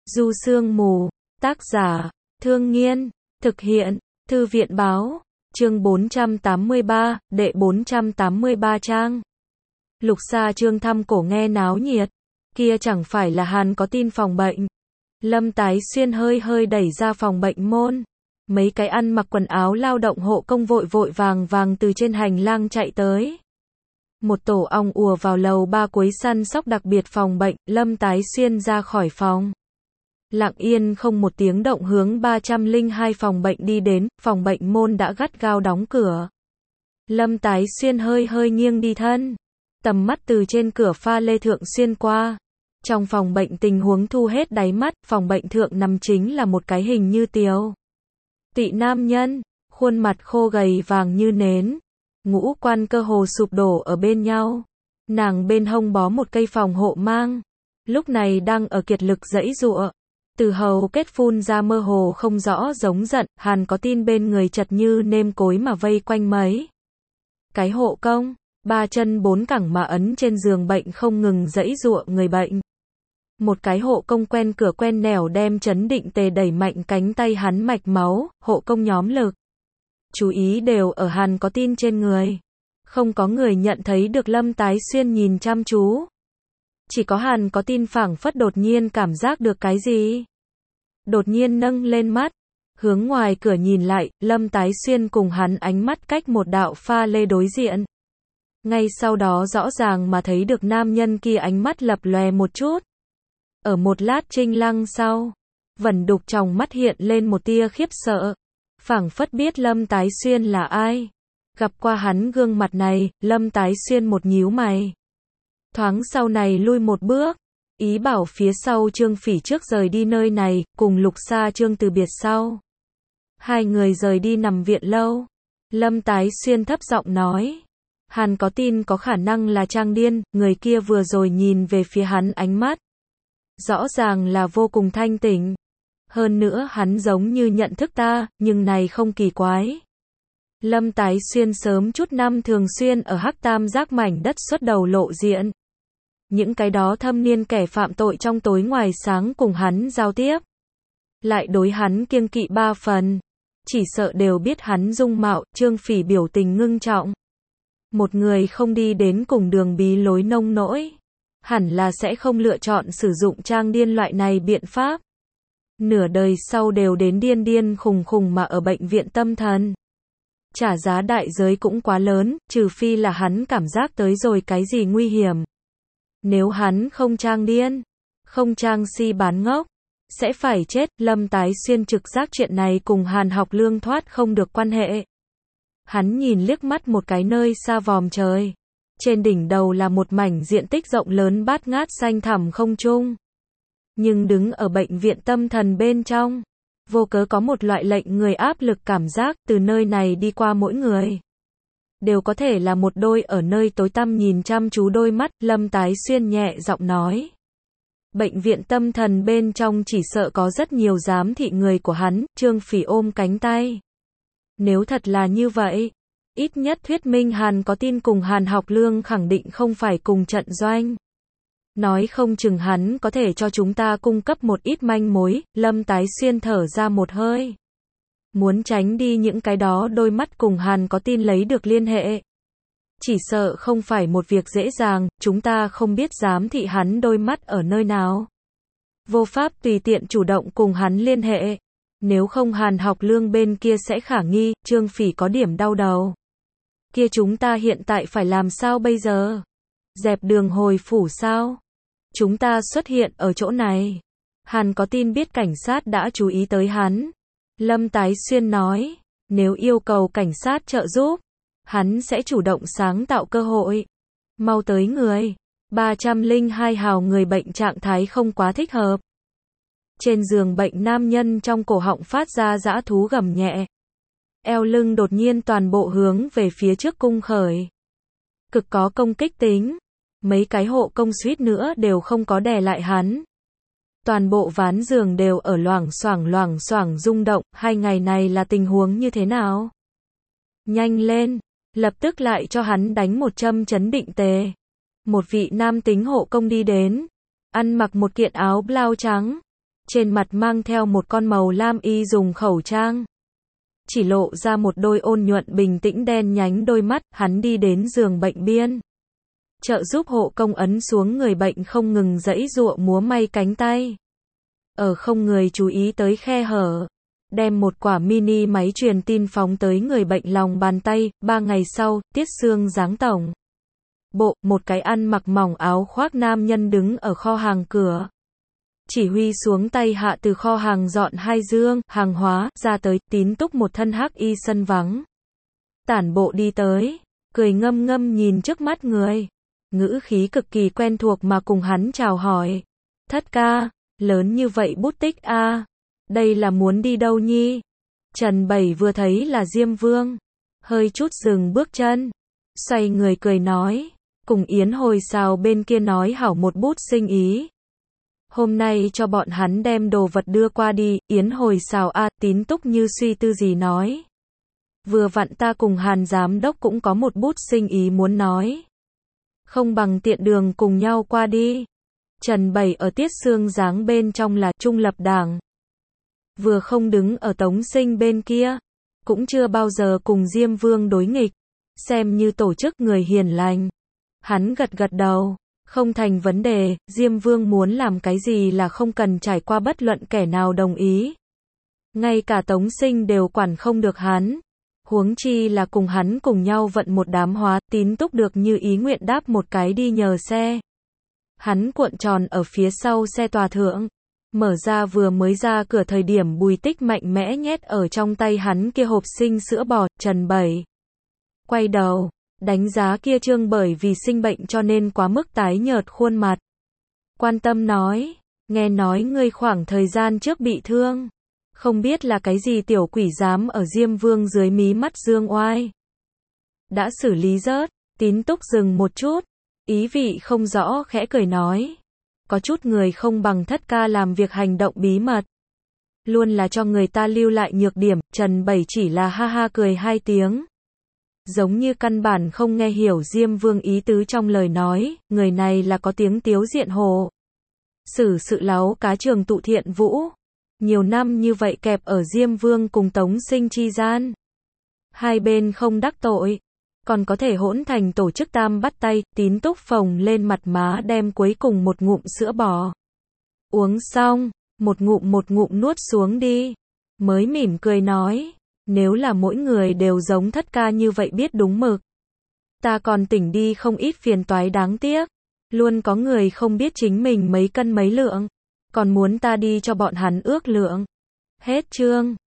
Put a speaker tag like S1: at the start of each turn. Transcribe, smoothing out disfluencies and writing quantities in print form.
S1: Du Sương Mù, tác giả, Thương Nghiên, thực hiện, Thư viện báo, chương 483, đệ 483 trang. Lục Sa Trương thăm cổ nghe náo nhiệt, kia chẳng phải là Hàn có tin phòng bệnh. Lâm Tái Xuyên hơi hơi đẩy ra phòng bệnh môn. Mấy cái ăn mặc quần áo lao động hộ công vội vội vàng vàng từ trên hành lang chạy tới. Một tổ ong ùa vào lầu 3 cuối săn sóc đặc biệt phòng bệnh, Lâm Tái Xuyên ra khỏi phòng. Lặng yên không một tiếng động hướng 302 phòng bệnh đi đến, phòng bệnh môn đã gắt gao đóng cửa. Lâm Tái Xuyên hơi hơi nghiêng đi thân. Tầm mắt từ trên cửa pha lê thượng xuyên qua. Trong phòng bệnh tình huống thu hết đáy mắt, phòng bệnh thượng nằm chính là một cái hình như tiều tị nam nhân, khuôn mặt khô gầy vàng như nến, ngũ quan cơ hồ sụp đổ ở bên nhau. Nàng bên hông bó một cây phòng hộ mang, lúc này đang ở kiệt lực giãy giụa. Từ hầu kết phun ra mơ hồ không rõ giống giận, Hàn có tin bên người chật như nêm cối mà vây quanh mấy cái hộ công, ba chân bốn cẳng mà ấn trên giường bệnh không ngừng giãy giụa người bệnh. Một cái hộ công quen cửa quen nẻo đem chấn định tề đẩy mạnh cánh tay hắn mạch máu, hộ công nhóm lực chú ý đều ở Hàn có tin trên người. Không có người nhận thấy được Lâm Tái Xuyên nhìn chăm chú. Chỉ có Hàn có tin phảng phất đột nhiên cảm giác được cái gì. Đột nhiên nâng lên mắt, hướng ngoài cửa nhìn lại, Lâm Tái Xuyên cùng hắn ánh mắt cách một đạo pha lê đối diện. Ngay sau đó rõ ràng mà thấy được nam nhân kia ánh mắt lập lòe một chút. Ở một lát trinh lăng sau, vẩn đục trong mắt hiện lên một tia khiếp sợ. Phảng phất biết Lâm Tái Xuyên là ai. Gặp qua hắn gương mặt này, Lâm Tái Xuyên một nhíu mày. Thoáng sau này lui một bước, ý bảo phía sau Trương Phỉ trước rời đi nơi này, cùng Lục Sa Trương từ biệt sau. Hai người rời đi nằm viện lâu. Lâm Tái Xuyên thấp giọng nói. Hàn có tin có khả năng là trang điên, người kia vừa rồi nhìn về phía hắn ánh mắt. Rõ ràng là vô cùng thanh tỉnh. Hơn nữa hắn giống như nhận thức ta, nhưng này không kỳ quái. Lâm Tái Xuyên sớm chút năm thường xuyên ở Hắc Tam Giác mảnh đất xuất đầu lộ diện. Những cái đó thâm niên kẻ phạm tội trong tối ngoài sáng cùng hắn giao tiếp. Lại đối hắn kiêng kỵ ba phần. Chỉ sợ đều biết hắn dung mạo, Trương Phỉ biểu tình ngưng trọng. Một người không đi đến cùng đường bí lối nông nỗi. Hẳn là sẽ không lựa chọn sử dụng trang điên loại này biện pháp. Nửa đời sau đều đến điên điên khùng khùng mà ở bệnh viện tâm thần. Trả giá đại giới cũng quá lớn, trừ phi là hắn cảm giác tới rồi cái gì nguy hiểm. Nếu hắn không trang điên, không trang si bán ngốc, sẽ phải chết. Lâm Tái Xuyên trực giác chuyện này cùng Hàn Học Lương thoát không được quan hệ. Hắn nhìn liếc mắt một cái nơi xa vòm trời. Trên đỉnh đầu là một mảnh diện tích rộng lớn bát ngát xanh thẳm không trung. Nhưng đứng ở bệnh viện tâm thần bên trong, vô cớ có một loại lệnh người áp lực cảm giác, từ nơi này đi qua mỗi người đều có thể là một đôi ở nơi tối tăm nhìn chăm chú đôi mắt. Lâm Tái Xuyên nhẹ giọng nói. Bệnh viện tâm thần bên trong chỉ sợ có rất nhiều giám thị người của hắn. Trương Phỉ ôm cánh tay. Nếu thật là như vậy, ít nhất thuyết minh Hàn có tin cùng Hàn Học Lương khẳng định không phải cùng trận doanh. Nói không chừng hắn có thể cho chúng ta cung cấp một ít manh mối. Lâm Tái Xuyên thở ra một hơi. Muốn tránh đi những cái đó đôi mắt cùng Hàn có tin lấy được liên hệ. Chỉ sợ không phải một việc dễ dàng, chúng ta không biết giám thị hắn đôi mắt ở nơi nào. Vô pháp tùy tiện chủ động cùng hắn liên hệ. Nếu không Hàn Học Lương bên kia sẽ khả nghi. Trương Phỉ có điểm đau đầu. Kia chúng ta hiện tại phải làm sao bây giờ? Dẹp đường hồi phủ sao? Chúng ta xuất hiện ở chỗ này. Hàn có tin biết cảnh sát đã chú ý tới hắn. Lâm Tái Xuyên nói, nếu yêu cầu cảnh sát trợ giúp, hắn sẽ chủ động sáng tạo cơ hội. Mau tới người. 302 hào người bệnh trạng thái không quá thích hợp. Trên giường bệnh nam nhân trong cổ họng phát ra dã thú gầm nhẹ. Eo lưng đột nhiên toàn bộ hướng về phía trước cung khởi. Cực có công kích tính. Mấy cái hộ công suýt nữa đều không có đè lại hắn. Toàn bộ ván giường đều ở loảng xoảng rung động. 2 ngày này là tình huống như thế nào? Nhanh lên, lập tức lại cho hắn đánh một châm chấn định tề. Một vị nam tính hộ công đi đến, ăn mặc một kiện áo blau trắng, trên mặt mang theo một con màu lam y dùng khẩu trang. Chỉ lộ ra một đôi ôn nhuận bình tĩnh đen nhánh đôi mắt, hắn đi đến giường bệnh biên. Trợ giúp hộ công ấn xuống người bệnh không ngừng giãy giụa múa may cánh tay. Ở không người chú ý tới khe hở. Đem một quả mini máy truyền tin phóng tới người bệnh lòng bàn tay. 3 ngày sau, Tiết Sương giáng tổng bộ, một cái ăn mặc mỏng áo khoác nam nhân đứng ở kho hàng cửa. Chỉ huy xuống tay hạ từ kho hàng dọn 2 dương hàng hóa ra tới. Tín Túc một thân hắc y sân vắng, tản bộ đi tới, cười ngâm ngâm nhìn trước mắt người, ngữ khí cực kỳ quen thuộc mà cùng hắn chào hỏi. Thất ca, lớn như vậy bút tích a, đây là muốn đi đâu nhi? Trần Bảy vừa thấy là Diêm Vương, hơi chút dừng bước chân, xoay người cười nói, cùng Yến Hồi Sào bên kia nói hảo một bút sinh ý. Hôm nay cho bọn hắn đem đồ vật đưa qua đi. Yến Hồi Sào a. Tín Túc như suy tư gì nói. Vừa vặn ta cùng Hàn giám đốc cũng có một bút sinh ý muốn nói. Không bằng tiện đường cùng nhau qua đi. Trần Bảy ở Tiết Sương giáng bên trong là trung lập đảng. Vừa không đứng ở Tống Sinh bên kia. Cũng chưa bao giờ cùng Diêm Vương đối nghịch. Xem như tổ chức người hiền lành. Hắn gật gật đầu. Không thành vấn đề, Diêm Vương muốn làm cái gì là không cần trải qua bất luận kẻ nào đồng ý. Ngay cả Tống Sinh đều quản không được hắn. Huống chi là cùng hắn cùng nhau vận một đám hóa. Tín Túc được như ý nguyện đáp một cái đi nhờ xe. Hắn cuộn tròn ở phía sau xe tòa thượng. Mở ra vừa mới ra cửa thời điểm Bùi Tích mạnh mẽ nhét ở trong tay hắn kia hộp sinh sữa bò. Trần Bảy quay đầu, đánh giá kia trương bởi vì sinh bệnh cho nên quá mức tái nhợt khuôn mặt. Quan tâm nói, nghe nói ngươi khoảng thời gian trước bị thương. Không biết là cái gì tiểu quỷ dám ở Diêm Vương dưới mí mắt dương oai. Đã xử lý rớt. Tín Túc dừng một chút, ý vị không rõ khẽ cười nói. Có chút người không bằng thất ca làm việc hành động bí mật. Luôn là cho người ta lưu lại nhược điểm. Trần Bảy chỉ là ha ha cười 2 tiếng. Giống như căn bản không nghe hiểu Diêm Vương ý tứ trong lời nói, người này là có tiếng tiếu diện hồ. Xử sự láo cá trường tụ thiện vũ. Nhiều năm như vậy kẹp ở Diêm Vương cùng Tống Sinh chi gian. Hai bên không đắc tội. Còn có thể hỗn thành tổ chức tam bắt tay. Tín Túc phồng lên mặt má đem cuối cùng một ngụm sữa bò. Uống xong, một ngụm nuốt xuống đi. Mới mỉm cười nói. Nếu là mỗi người đều giống thất ca như vậy biết đúng mực. Ta còn tỉnh đi không ít phiền toái đáng tiếc. Luôn có người không biết chính mình mấy cân mấy lượng. Còn muốn ta đi cho bọn hắn ước lượng. Hết chương.